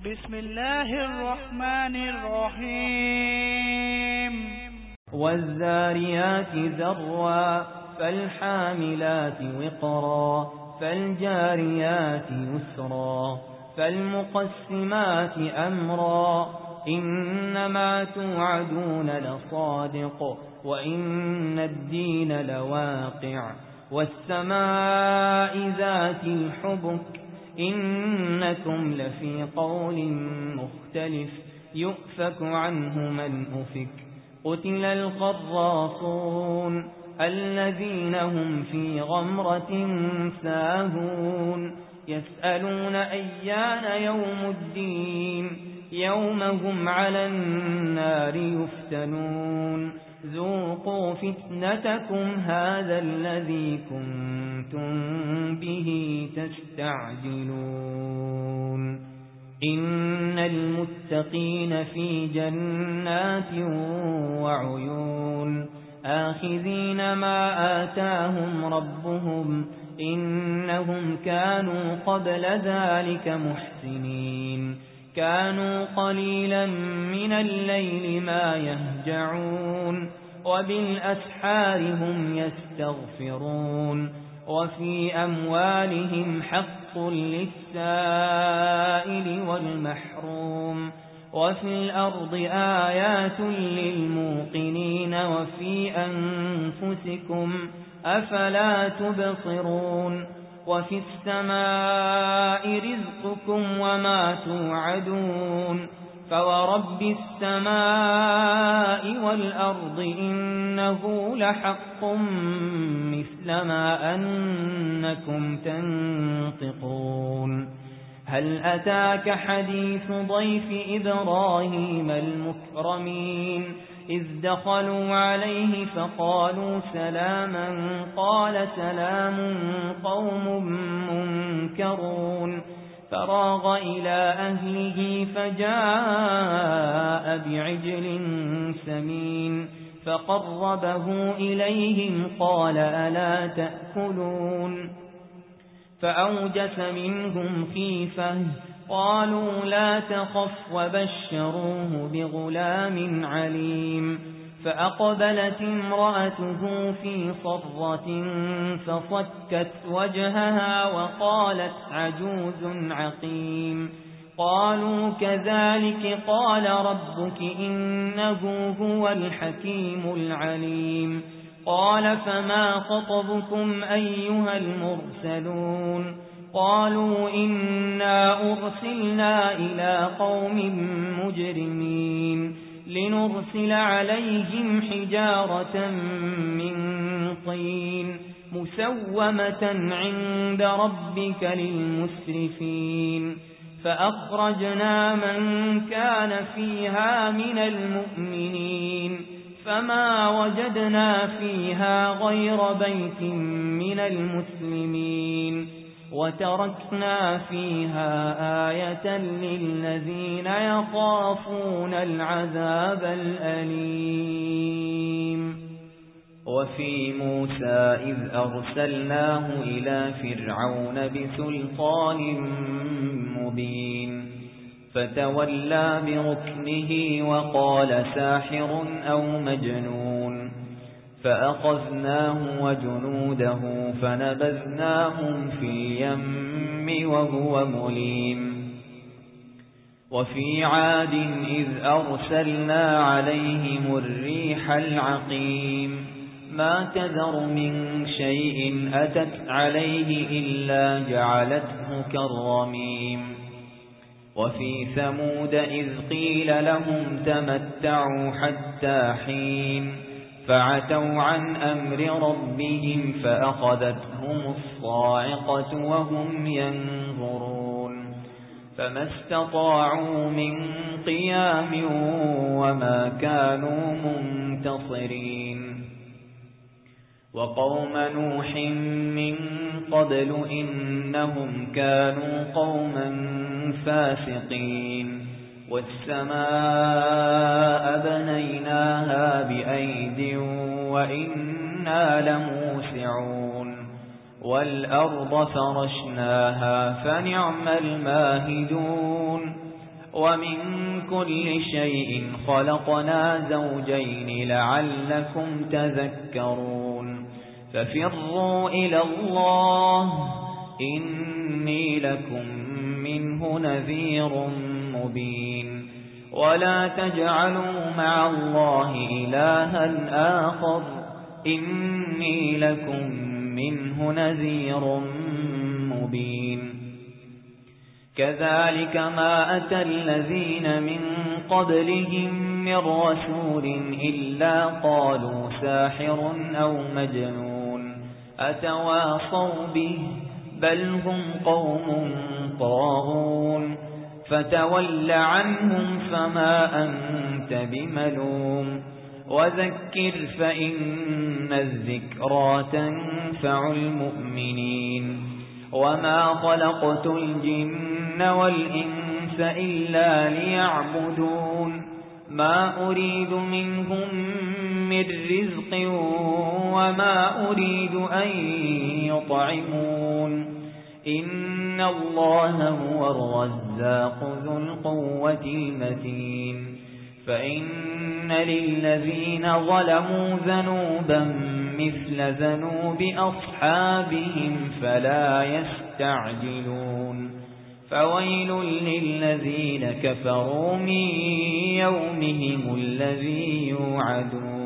بسم الله الرحمن الرحيم والذاريات ذروا فالحاملات وقرا فالجاريات يسرا فالمقسمات أمرا إنما توعدون لصادق وإن الدين لواقع والسماء ذات الحبك إنكم لفي قول مختلف يؤفك عنه من أفك قتل الخراصون الذين هم في غمرة ساهون يسألون أيان يوم الدين يوم هم على النار يفتنون ذوقوا فتنتكم هذا الذي كنتم به تستعجلون إن المتقين في جنات وعيون آخذين ما آتاهم ربهم إنهم كانوا قبل ذلك محسنين كانوا قليلا من الليل ما يهجعون وبالأسحار هم يستغفرون وفي أموالهم حق للسائل والمحروم وفي الأرض آيات للموقنين وفي أنفسكم أفلا تبصرون وفي السماء رزقكم وما توعدون فورب السماء والأرض إنه لحق مثل ما أنكم تنطقون هل أتاك حديث ضيف إبراهيم المكرمين إذ دخلوا عليه فقالوا سلاما قال سلام قوم منكرون فراغ إلى أهله فجاء بعجل سمين فقربه إليهم قال ألا تأكلون فأوجس منهم خيفة قالوا لا تخف وبشروه بغلام عليم فأقبلت امرأته في صرة فصكت وجهها وقالت عجوز عقيم قالوا كذلك قال ربك إنه هو الحكيم العليم قال فما خطبكم أيها المرسلون قالوا إنا أرسلنا إلى قوم مجرمين لنرسل عليهم حجارة من طين مسومة عند ربك للمسرفين فأخرجنا من كان فيها من المؤمنين فما وجدنا فيها غير بيت من المسلمين وتركنا فيها آية للذين يخافون العذاب الأليم وفي موسى إذ أرسلناه إلى فرعون بسلطان مبين فتولى بركنه وقال ساحر أو مجنون فأخذناه وجنوده فنبذناهم في اليم وهو مليم وفي عاد إذ أرسلنا عليهم الريح العقيم ما تذر من شيء أتت عليه إلا جعلته كالرميم وفي ثمود إذ قيل لهم تمتعوا حتى حين فعتوا عن أمر ربهم فأخذتهم الصاعقة وهم ينظرون فما استطاعوا من قيام وما كانوا منتصرين وقوم نوح من قبل إنهم كانوا قوما فاسقين والسماء بنيناها بأيد وإنا لموسعون والأرض فرشناها فنعم الماهدون ومن كل شيء خلقنا زوجين لعلكم تذكرون ففروا إلى الله إني لكم منه نذير مبين ولا تجعلوا مع الله إلها آخر إني لكم منه نذير مبين كذلك ما أتى الذين من قبلهم من رسول إلا قالوا ساحر أو مجنون أتواصوا به بل هم قوم طاغون فتول عنهم فما أنت بملوم وذكر فإن الذكرى تنفع المؤمنين وما خلقت الجن والإنس إلا ليعبدون ما أريد منهم من رزق وما أريد أن يطعمون إن الله هو الرزاق ذو القوة المتين فإن للذين ظلموا ذنوبا مثل ذنوب أصحابهم فلا يستعجلون فويل للذين كفروا من يومهم الذي يوعدون